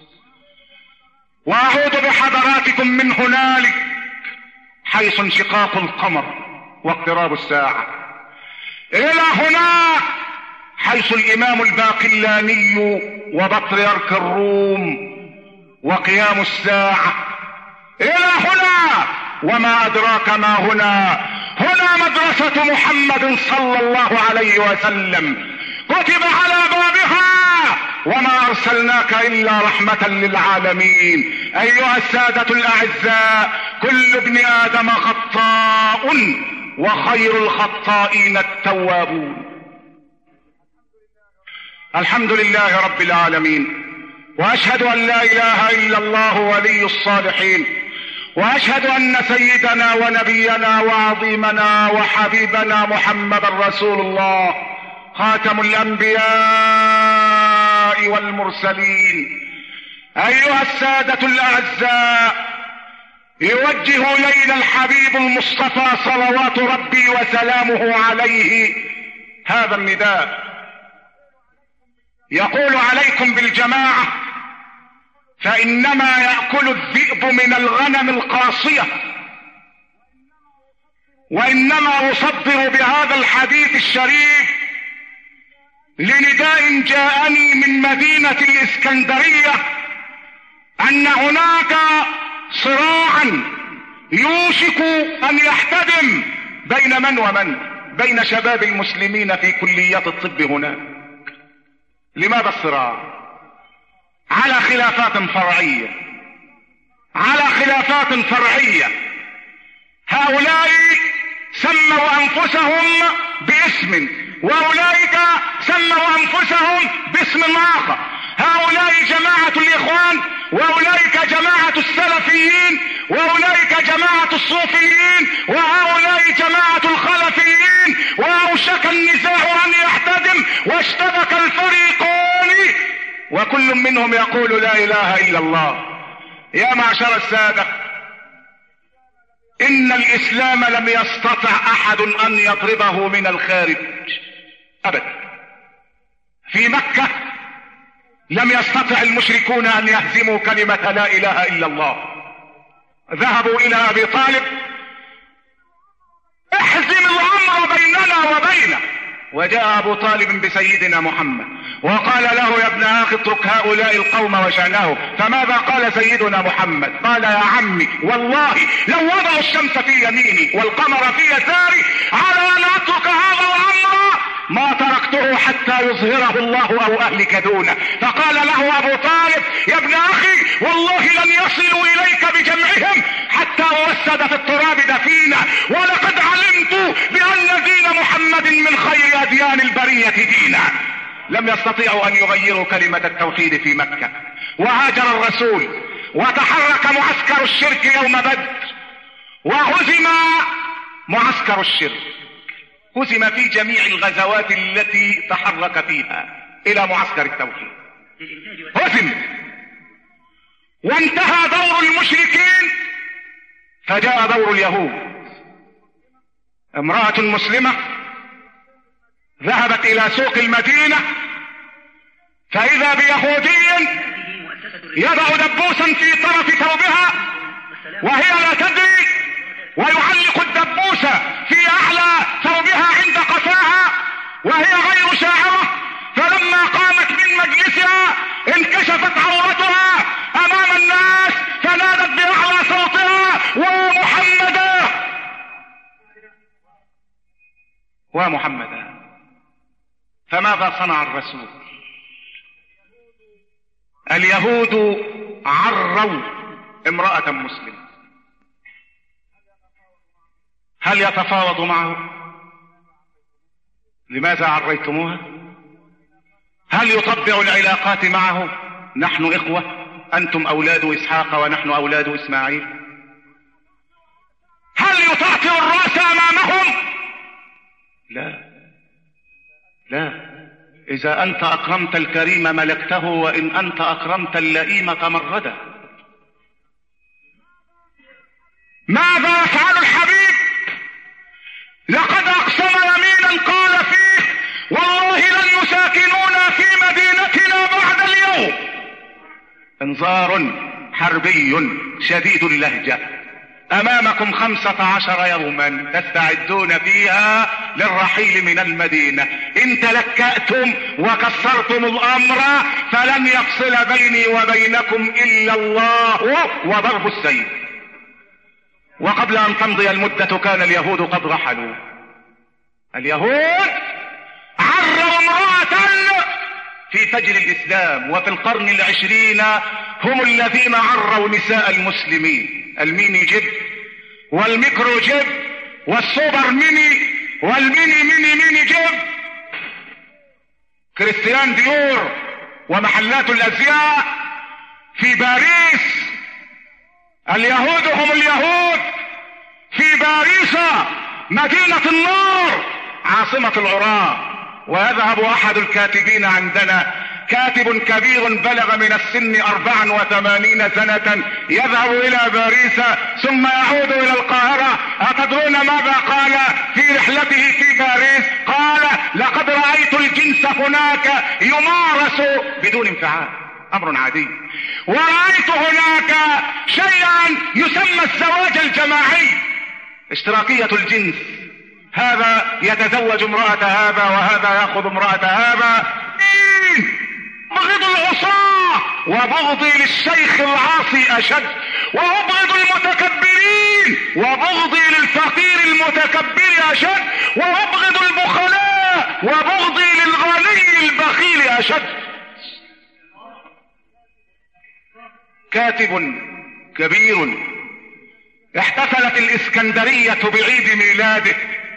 وأعود بحضراتكم من هنالك حيث انشقاق القمر واقتراب الساعة، إلى هناك حيث الإمام الباقلاني وبطريرك الروم وقيام الساعة، إلى هنا وما أدراك ما هنا. هنا مدرسة محمد صلى الله عليه وسلم كتب على بابها وما أرسلناك إلا رحمة للعالمين. أيها السادة الأعزاء، كل ابن آدم خطاء وخير الخطائين التوابون. الحمد لله رب العالمين، وأشهد أن لا إله إلا الله ولي الصالحين، وأشهد أن سيدنا ونبينا وعظيمنا وحبيبنا محمد رسول الله خاتم الأنبياء والمرسلين. أيها السادة الأعزاء، يوجه إلينا الحبيب المصطفى صلوات ربي وسلامه عليه هذا النداء، يقول: عليكم بالجماعة فإنما يأكل الذئب من الغنم القاصية. وإنما أصدر بهذا الحديث الشريف لنداء جاءني من مدينة الإسكندرية أن هناك صراعا يوشك أن يحتدم بين من ومن، بين شباب المسلمين في كليات الطب هناك. لماذا الصراع؟ على خلافات فرعية، على خلافات فرعية. هؤلاء سموا أنفسهم باسم، وأولئك سموا أنفسهم باسم آخر. هؤلاء جماعة الإخوان، وأولئك جماعة السلفيين، وأولئك جماعة الصوفيين، وهؤلاء جماعة الخلفيين. وأوشك النزاع أن يحتدم واشتبك الفريقان، وكل منهم يقول لا إله إلا الله. يا معشر السادة، إن الإسلام لم يستطع أحد أن يضربه من الخارج أبدا. في مكة لم يستطع المشركون أن يهزموا كلمة لا إله إلا الله. ذهبوا إلى أبي طالب: احزم الأمر وجاء ابو طالب بسيدنا محمد وقال له: يا ابن اخي اترك هؤلاء القوم وشأنهم. فماذا قال سيدنا محمد؟ قال: يا عمي والله لو وضعوا الشمس في يميني والقمر في يساري على ان اترك هذا الامر ما تركته حتى يظهره الله او اهلك دونه. فقال له ابو طالب: يا ابن اخي والله لن يصلوا اليك بجمعهم حتى وسد في التراب دفينا، ولقد علمت بان دين محمد من خير اديان البرية دينا. لم يستطيعوا ان يغيروا كلمة التوحيد في مكة، وهاجر الرسول وتحرك معسكر الشرك يوم بدر، وهزم معسكر الشرك، هزم في جميع الغزوات التي تحرك فيها الى معسكر التوحيد، هزم وانتهى دور المشركين، فجاء دور اليهود. امرأة مسلمة ذهبت الى سوق المدينة فاذا بيهودي يضع دبوسا في طرف ثوبها وهي لا تدري، ويعلق الدبوس في اعلى ثوبها عند قفاها وهي غير شاعرة. فلما قامت من مجلسها انكشفت عورتها امام الناس فنادت باعلى صوتها: ومحمدا ومحمدا. فماذا صنع الرسول؟ اليهود عروا امرأة مسلمة، هل يتفاوض معه؟ لماذا عريتموها؟ هل يطبع العلاقات معه؟ نحن اخوة، انتم اولاد اسحاق ونحن اولاد اسماعيل. هل يطعطع الرأس امامهم؟ لا لا. اذا انت اكرمت الكريم ملكته، وان انت اكرمت اللئيم تمرده. ماذا يفعل الحبيب؟ لقد اقسم يمينا قال فيه: والله لن يساكنونا في مدينتنا بعد اليوم. انذار حربي شديد اللهجة. امامكم خمسة عشر يوما تستعدون فيها للرحيل من المدينة. ان تلكأتم وكسرتم الامر فلن يفصل بيني وبينكم الا الله وضرب السيف. وقبل ان تمضي المدة كان اليهود قد رحلوا. اليهود عروا امرأة في فجر الاسلام، وفي القرن العشرين هم الذين عروا نساء المسلمين. الميني جيب والميكرو جيب والسوبر ميني والميني ميني ميني جيب، كريستيان ديور ومحلات الازياء في باريس. اليهود هم اليهود في باريس مدينة النور عاصمة العراة. ويذهب احد الكاتبين عندنا، كاتب كبير بلغ من السن أربعا وثمانين سنة، يذهب الى باريس ثم يعود الى القاهرة. اتدرون ماذا قال في رحلته في باريس؟ قال: لقد رأيت الجنس هناك يمارس بدون انفعال، امر عادي. ورأيت هناك شيئا يسمى الزواج الجماعي، اشتراكية الجنس، هذا يتزوج امرأة هذا وهذا يأخذ امرأة هذا. بغض العصاة وبغضي للشيخ العاصي اشد، وابغض المتكبرين وبغضي للفقير المتكبر اشد، وابغض البخلاء وبغضي للغني البخيل اشد. كاتب كبير احتفلت الاسكندرية بعيد ميلاده،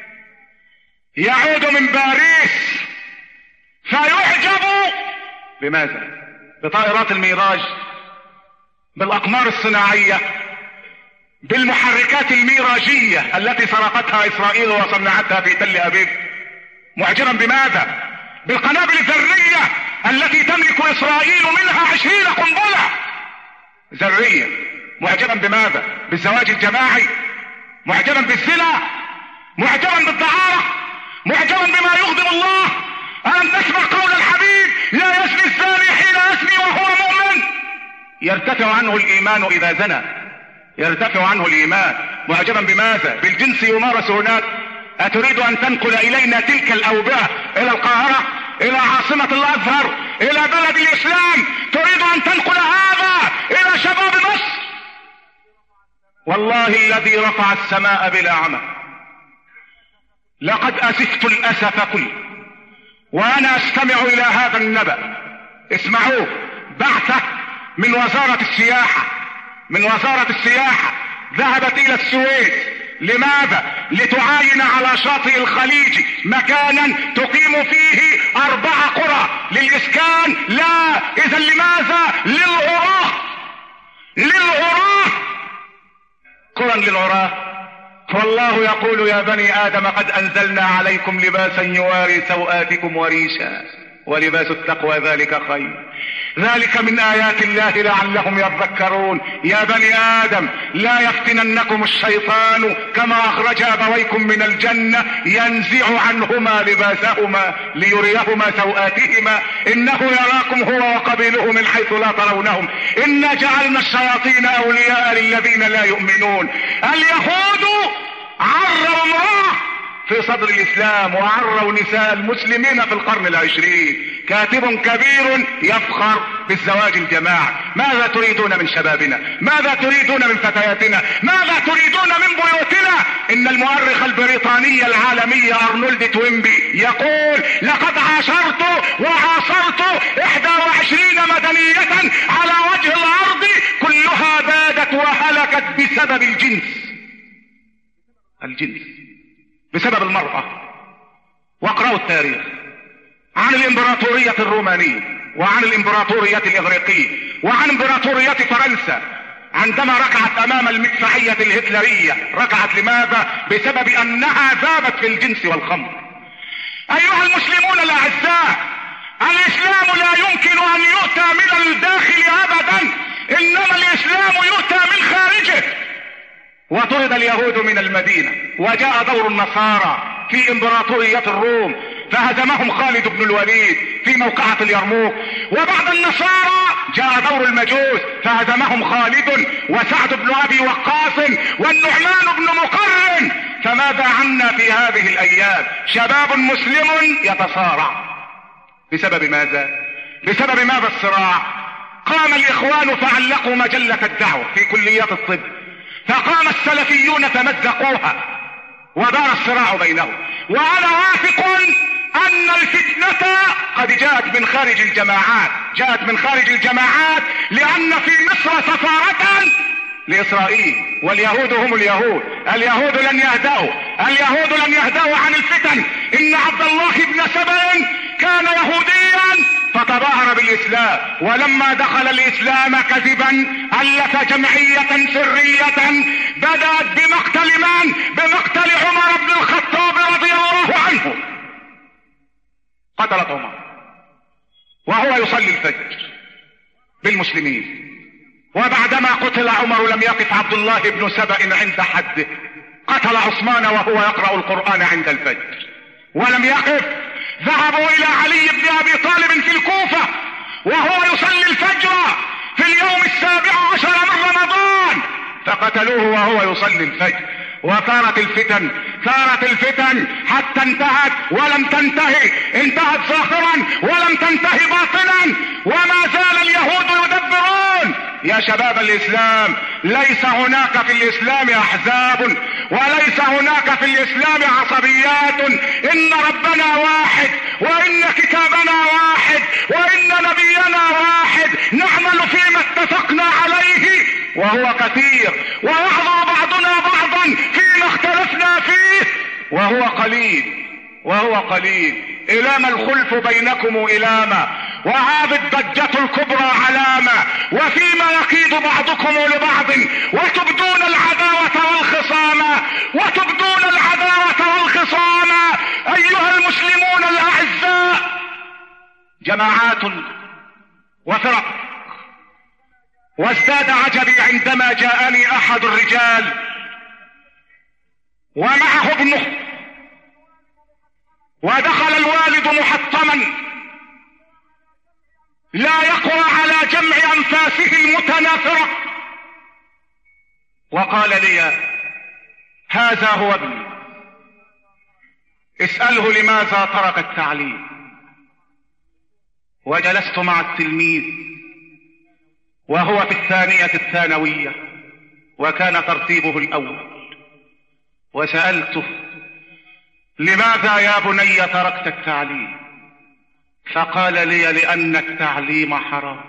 يعود من باريس فيعجب بماذا؟ بطائرات الميراج، بالاقمار الصناعية، بالمحركات الميراجية التي سرقتها اسرائيل وصنعتها في تل ابيب. معجبا بماذا؟ بالقنابل الذرية التي تملك اسرائيل منها عشرين قنبلة ذرية. معجبا بماذا؟ بالزواج الجماعي، معجبا بالزنا، معجبا بالدعارة، معجبا بما يغضب الله. ألم تسمع قول الحبيب: لا يزني الزاني حين يزني وهو مؤمن. يرتفع عنه الإيمان إذا زنى، يرتفع عنه الإيمان. معجبا بماذا؟ بالجنس يمارس هناك. أتريد أن تنقل إلينا تلك الأوبئة إلى القاهرة، إلى عاصمة الأزهر، إلى بلد الإسلام؟ تريد أن تنقل هذا إلى شباب مصر؟ والله الذي رفع السماء بلا عمى لقد أسفت الأسف كله وأنا أستمع إلى هذا النبأ. اسمعوه، بعثة من وزارة السياحة، من وزارة السياحة ذهبت إلى السويس. لماذا؟ لتعاين على شاطئ الخليج مكانا تقيم فيه أربع قرى للإسكان. لا، إذا لماذا؟ للعراة، للعراة، قرى للعراة. والله يقول يا بني آدم قد أنزلنا عليكم لباسا يواري سوآتكم وريشا ولباس التقوى ذلك خير، ذلك من آيات الله لعلهم يذكرون. يا بني آدم لا يفتننكم الشيطان كما أخرج أبويكم من الجنة ينزع عنهما لباسهما ليريهما سوآتهما إنه يراكم هو وقبيله من حيث لا ترونهم إنا جعلنا الشياطين أولياء للذين لا يؤمنون. اليهود عروا امرأة في صدر الإسلام وعروا نساء المسلمين في القرن العشرين. كاتب كبير يفخر بالزواج الجماعي. ماذا تريدون من شبابنا؟ ماذا تريدون من فتياتنا؟ ماذا تريدون من بيوتنا؟ إن المؤرخ البريطاني العالمي أرنولد توينبي يقول لقد عاشرت وعاصرت إحدى وعشرين مدنية على وجه الأرض كلها بادت وهلكت بسبب الجنس. الجنس بسبب المرأة. واقرأوا التاريخ عن الامبراطورية الرومانية وعن الامبراطورية الإغريقية وعن امبراطورية فرنسا عندما ركعت أمام المدفعية الهتلرية. ركعت لماذا؟ بسبب أنها ذابت في الجنس والخمر. أيها المسلمون الأعزاء، الإسلام لا يمكن أن يؤتى من الداخل أبدا، إنما الإسلام يؤتى من خارجه. وطرد اليهود من المدينة وجاء دور النصارى في امبراطورية الروم فهزمهم خالد بن الوليد في موقعة اليرموك. وبعد النصارى جاء دور المجوس فهزمهم خالد وسعد بن ابي وقاص والنعمان بن مقرن. فماذا عنا في هذه الايام؟ شباب مسلم يتصارع بسبب ماذا؟ بسبب ماذا الصراع؟ قام الاخوان فعلقوا مجلة الدعوة في كليات الطب، فقام السلفيون فمزقوها ودار الصراع بينهم. وانا واثق ان الفتنة قد جاءت من خارج الجماعات، جاءت من خارج الجماعات لان في مصر سفارة لاسرائيل واليهود هم اليهود. اليهود لن يهدأوا، اليهود لن يهدأوا عن الفتن. ان عبد الله بن سبأ كان يهوديا فتظاهر بالاسلام، ولما دخل الاسلام كذبا الف جمعية سرية بدأت بمقتل من؟ بمقتل عمر بن الخطاب رضي الله عنه. قتلت عمر وهو يصلي الفجر بالمسلمين. وبعدما قتل عمر لم يقف عبد الله بن سبأ عند حده، قتل عثمان وهو يقرأ القرآن عند الفجر ولم يقف. ذهبوا الى علي بن ابي طالب في الكوفة وهو يصلي الفجر في اليوم السابع عشر من رمضان فقتلوه وهو يصلي الفجر. وثارت الفتن، ثارت الفتن حتى انتهت ولم تنتهي، انتهت ظاهرا ولم تنتهي باطنا، وما زال اليهود يدبرون. يا شباب الاسلام، ليس هناك في الاسلام احزاب وليس هناك في الاسلام عصبيات. ان ربنا واحد وان كتابنا واحد وان نبينا واحد، نعمل فيما اتفقنا عليه وهو كثير، ويعذر بعضنا بعضا فيما اختلفنا فيه وهو قليل، وهو قليل. إلام الخلف بينكم إلاما، وهذه الضجة الكبرى علامة، وفيما يكيد بعضكم لبعض، وتبدون العداوة والخصامة، وتبدون العداوة والخصامة. أيها المسلمون الأعزاء، جماعات وفرق. وازداد عجبي عندما جاءني أحد الرجال ومعه ابنه، ودخل الوالد محطما لا يقوى على جمع أنفاسه المتناثرة، وقال لي: هذا هو ابني، اسأله لماذا ترك التعليم. وجلست مع التلميذ وهو في الثانية الثانوية وكان ترتيبه الأول، وسألته لماذا يا بني تركت التعليم؟ فقال لي لأن التعليم حرام.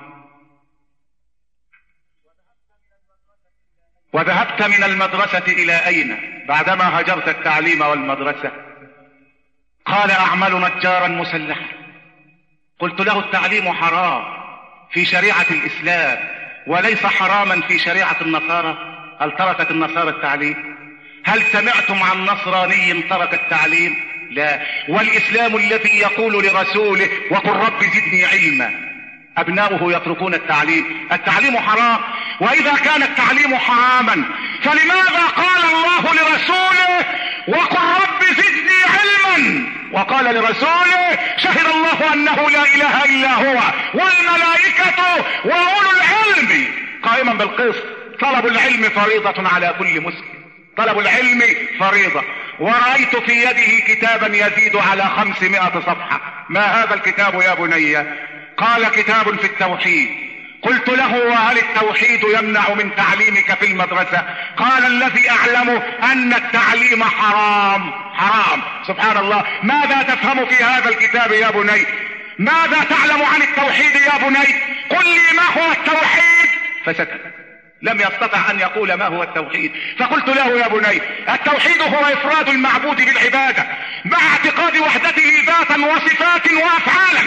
وذهبت من المدرسة إلى أين بعدما هجرت التعليم والمدرسة؟ قال أعمل نجارا مسلحا. قلت له التعليم حرام في شريعة الإسلام وليس حراما في شريعة النصارى. هل تركت النصارى التعليم؟ هل سمعتم عن نصراني ترك التعليم؟ لا. والإسلام الذي يقول لرسوله وقل رب زدني علما أبناؤه يتركون التعليم. التعليم حرام، وإذا كان التعليم حراما فلماذا قال الله لرسوله وقل رب زدني علما، وقال لرسوله شهد الله أنه لا إله إلا هو والملائكة وأولو العلم قائما بالقسط. طلب العلم فريضة على كل مسلم، طلب العلم فريضة. ورأيت في يده كتابا يزيد على خمسمائة صفحة. ما هذا الكتاب يا بني؟ قال كتاب في التوحيد. قلت له وهل التوحيد يمنع من تعليمك في المدرسة؟ قال الذي أعلمه أن التعليم حرام. حرام، سبحان الله. ماذا تفهم في هذا الكتاب يا بني؟ ماذا تعلم عن التوحيد يا بني؟ قل لي ما هو التوحيد. فسكت، لم يستطع أن يقول ما هو التوحيد. فقلت له يا بني التوحيد هو إفراد المعبود بالعبادة مع اعتقاد وحدته ذاتا وصفات وأفعالا.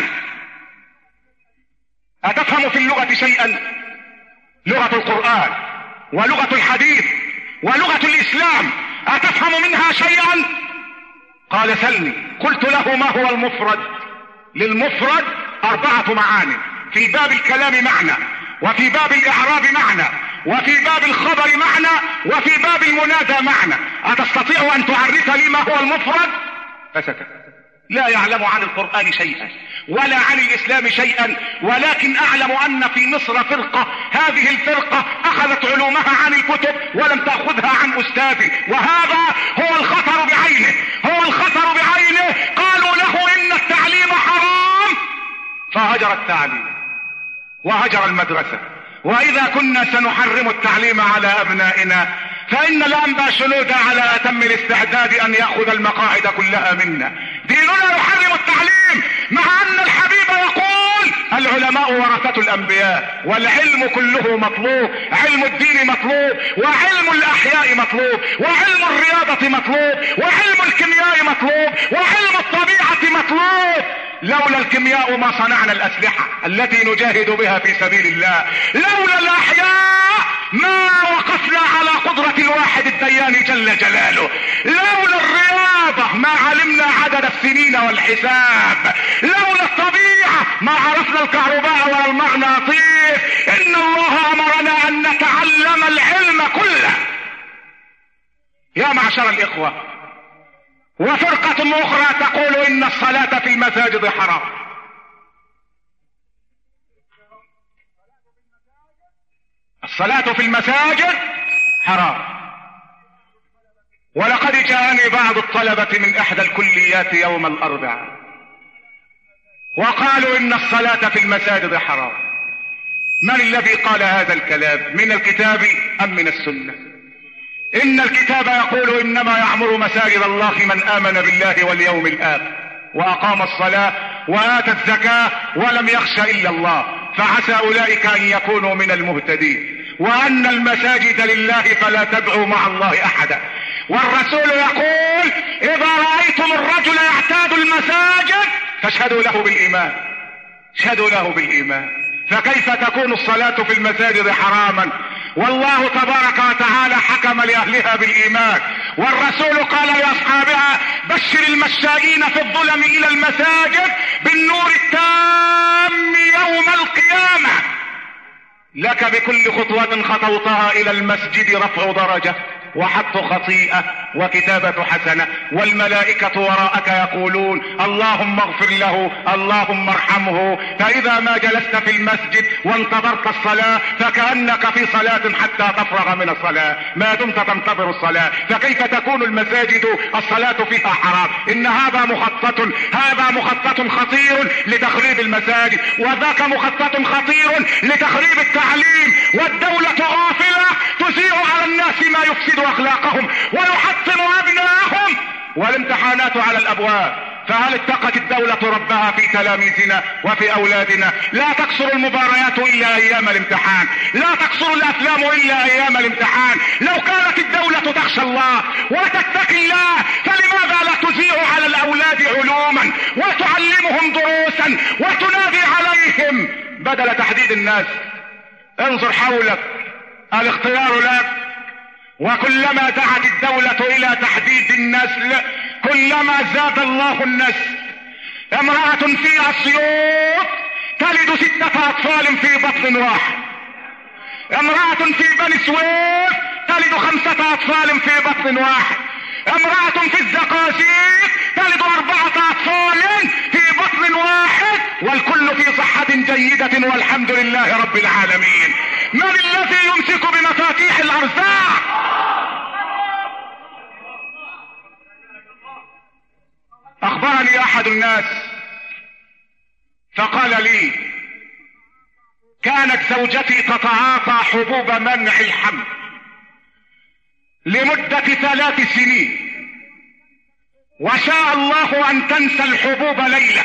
أتفهم في اللغة شيئا؟ لغة القرآن ولغة الحديث ولغة الإسلام أتفهم منها شيئا؟ قال سلني. قلت له ما هو المفرد؟ للمفرد أربعة معاني: في باب الكلام معنى، وفي باب الإعراب معنى، وفي باب الخبر معنى، وفي باب المنادى معنى. أتستطيع أن تعرف لي ما هو المفرد؟ فسكت. لا يعلم عن القرآن شيئا ولا عن الإسلام شيئا، ولكن أعلم أن في مصر فرقة، هذه الفرقة أخذت علومها عن الكتب ولم تأخذها عن أستاذ، وهذا هو الخطر بعينه، هو الخطر بعينه. قالوا له إن التعليم حرام فهجر التعليم وهجر المدرسة. وإذا كنا سنحرم التعليم على أبنائنا فإن الأنبا شنودة على أتم الاستعداد أن يأخذ المقاعد كلها منا. ديننا يحرم التعليم مع أن الحبيب يقول العلماء ورثة الأنبياء، والعلم كله مطلوب. علم الدين مطلوب، وعلم الأحياء مطلوب، وعلم الرياضة مطلوب، وعلم الكيمياء مطلوب، وعلم الطبيعة مطلوب. لولا الكيمياء ما صنعنا الأسلحة التي نجاهد بها في سبيل الله. لولا الأحياء ما وقفنا على قدرة الواحد الديان جل جلاله. لولا الرياضة ما علمنا عدد السنين والحساب. لولا الطبيعة ما عرفنا الكهرباء ولا المغناطيس. إن الله أمرنا أن نتعلم العلم كله. يا معشر الإخوة، وفرقة أخرى تقول إن الصلاة في المساجد حرام. الصلاة في المساجد حرام. ولقد جاءني بعض الطلبة من إحدى الكليات يوم الأربعاء وقالوا إن الصلاة في المساجد حرام. من الذي قال هذا الكلام؟ من الكتاب أم من السنة؟ إن الكتاب يقول إنما يعمر مساجد الله من آمن بالله واليوم الآخر وأقام الصلاة وآتى الزكاة ولم يخش إلا الله، فعسى أولئك أن يكونوا من المهتدين. وأن المساجد لله فلا تدعوا مع الله أحدا. والرسول يقول إذا رأيتم الرجل يعتاد المساجد فاشهدوا له بالإيمان، اشهدوا له بالإيمان. فكيف تكون الصلاة في المساجد حراما والله تبارك وتعالى حكم لأهلها بالإيمان؟ والرسول قال لأصحابها بشر المشائين في الظلم إلى المساجد بالنور التام يوم القيامة. لك بكل خطوة خطوتها إلى المسجد رفع درجة وحط خطيئة وكتابة حسنة، والملائكة وراءك يقولون اللهم اغفر له اللهم ارحمه. فإذا ما جلست في المسجد وانتظرت الصلاة فكأنك في صلاة حتى تفرغ من الصلاة ما دمت تنتظر الصلاة. فكيف تكون المساجد الصلاة فيها حرام؟ إن هذا مخطط هذا مخطط خطير لتخريب المساجد، وذاك مخطط خطير لتخريب التعليم، والدولة غافلة تذيع على الناس ما يفسد أخلاقهم ويحطم أبناءهم، والامتحانات على الأبواب. فهل اتقت الدولة ربها في تلاميذنا وفي أولادنا؟ لا تكسر المباريات إلا أيام الامتحان، لا تكسر الأفلام إلا أيام الامتحان. لو كانت الدولة تخشى الله وتتقي الله فلماذا لا تذيع على الأولاد علوما وتعلمهم دروسا وتنادي عليهم بدل تحديد الناس؟ انظر حولك، الاختيار لك، وكلما دعت الدولة إلى تحديد النسل كلما زاد الله النسل. امرأة في أسيوط تلد ستة أطفال في بطن واحد، امرأة في بني سويف تلد خمسة أطفال في بطن واحد، امرأة في الزقازيق تلد أربعة أطفال في بطن واحد، والكل في صحة جيدة والحمد لله رب العالمين. من الذي يمسك بمفاتيح الأرزاق؟ أخبرني أحد الناس فقال لي كانت زوجتي تتعاطى حبوب منع الحمل لمدة ثلاث سنين، وشاء الله أن تنسى الحبوب ليلة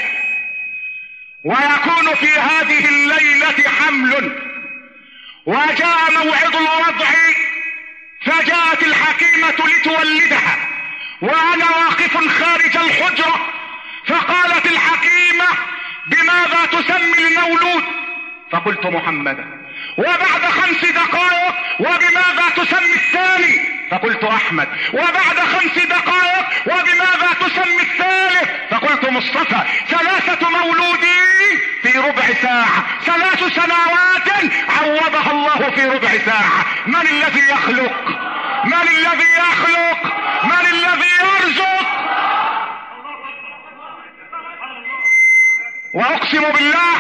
ويكون في هذه الليلة حمل، وجاء موعد الوضع فجاءت الحكيمة لتولدها وأنا واقف خارج الحجرة، فقالت الحكيمة بماذا تسمي المولود؟ فقلت محمدا. وبعد خمس دقائق وبماذا تسمي الثاني؟ فقلت أحمد. وبعد خمس دقائق وبماذا تسمي الثالث؟ فقلت مصطفى. ثلاثة مولودين في ربع ساعة، ثلاث سنوات عوضها الله في ربع ساعة. من الذي يخلق؟ من الذي يخلق؟ من الذي يرزق؟ وأقسم بالله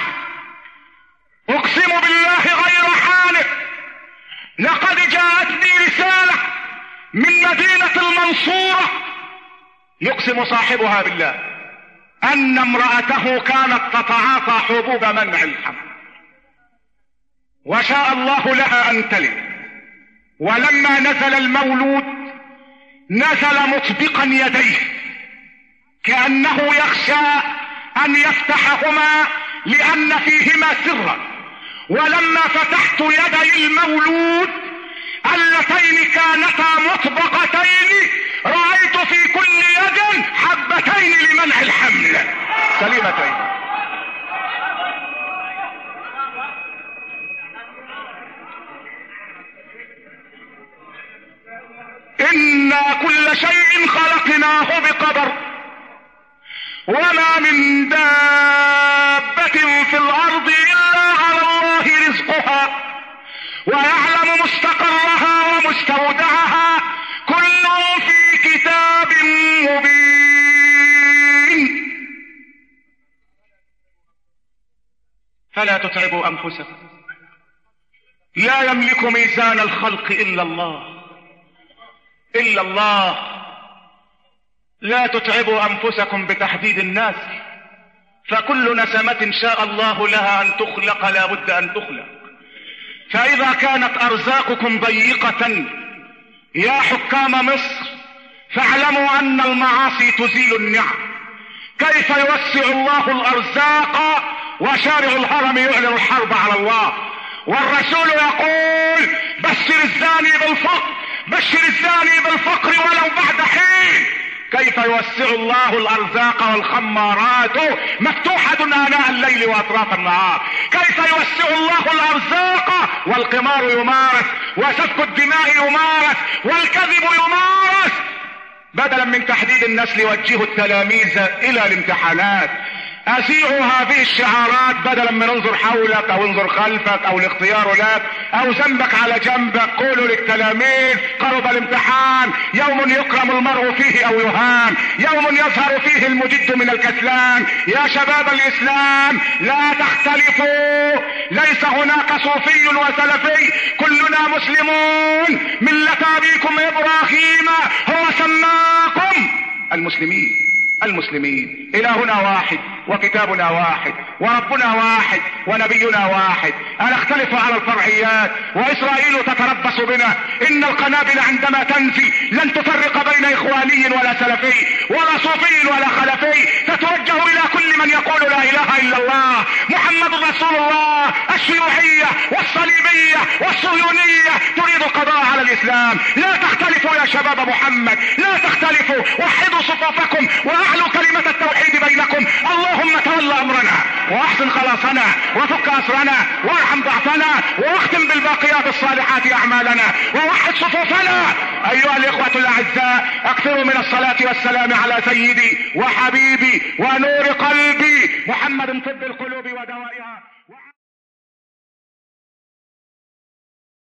أقسم بالله غير حالف، لقد جاءتني رسالة من مدينة المنصورة يقسم صاحبها بالله أن امرأته كانت تتعاطى حبوب منع الحمل، وشاء الله لها أن تلد، ولما نزل المولود نزل مطبقا يديه كأنه يخشى أن يفتحهما لأن فيهما سرا، ولما فتحت يدي المولود اللتين كانتا مطبقتين رأيت في كل يد حبتين لمنع الحمل سليمتين. إنا كل شيء خلقناه بقدر، وما من دابة في الأرض إلا على الله رزقها ويعلم مستقرها ومستودعها كل في كتاب مبين. فلا تتعبوا أنفسكم، لا يملك ميزان الخلق إلا الله إلا الله. لا تتعبوا أنفسكم بتحديد الناس، فكل نسمة شاء الله لها أن تخلق لا بد أن تخلق. فإذا كانت أرزاقكم ضيقة يا حكام مصر فاعلموا أن المعاصي تزيل النعم. كيف يوسع الله الأرزاق وشارع الهرم يعلن الحرب على الله؟ والرسول يقول بشر الزاني بالفقر، بشر الزاني بالفقر ولو بعد حين. كيف يوسع الله الأرزاق والخمارات مفتوحة آناء الليل وأطراف النهار؟ كيف يوسع الله الأرزاق والقمار يمارس وسفك الدماء يمارس والكذب يمارس؟ بدلا من تحديد النسل وجهوا التلاميذ إلى الامتحانات. أذيعوا هذه الشعارات بدلا من انظر حولك او انظر خلفك او الاختيار لك او ذنبك على جنبك. قولوا للتلاميذ قرب الامتحان، يوم يكرم المرء فيه او يهان، يوم يظهر فيه المجد من الكسلان. يا شباب الاسلام لا تختلفوا، ليس هناك صوفي وسلفي، كلنا مسلمون. ملة ابيكم ابراهيم هو سماكم المسلمين. المسلمين إلهنا واحد وكتابنا واحد وربنا واحد ونبينا واحد. أنختلف على الفرعيات وإسرائيل تتربص بنا. إن القنابل عندما تنزي لن تفرق بين إخواني ولا سلفي ولا صوفي ولا خلفي، تتوجه إلى كل من يقول لا إله إلا الله محمد رسول الله. الشيوعية والصليبية والصهيونية تريد القضاء على الإسلام. لا تختلفوا يا شباب محمد، لا تختلفوا، وحدوا صفوفكم واعلوا كلمة التوحيد بينكم. اللهم تولى امرنا واحسن خلاصنا وفك اسرنا وارحم ضعفنا واختم بالباقيات الصالحات اعمالنا ووحد صفوفنا. ايها الاخوة الاعزاء، اكثروا من الصلاة والسلام على سيدي وحبيبي ونور قلبي محمد طب القلوب ودوائها.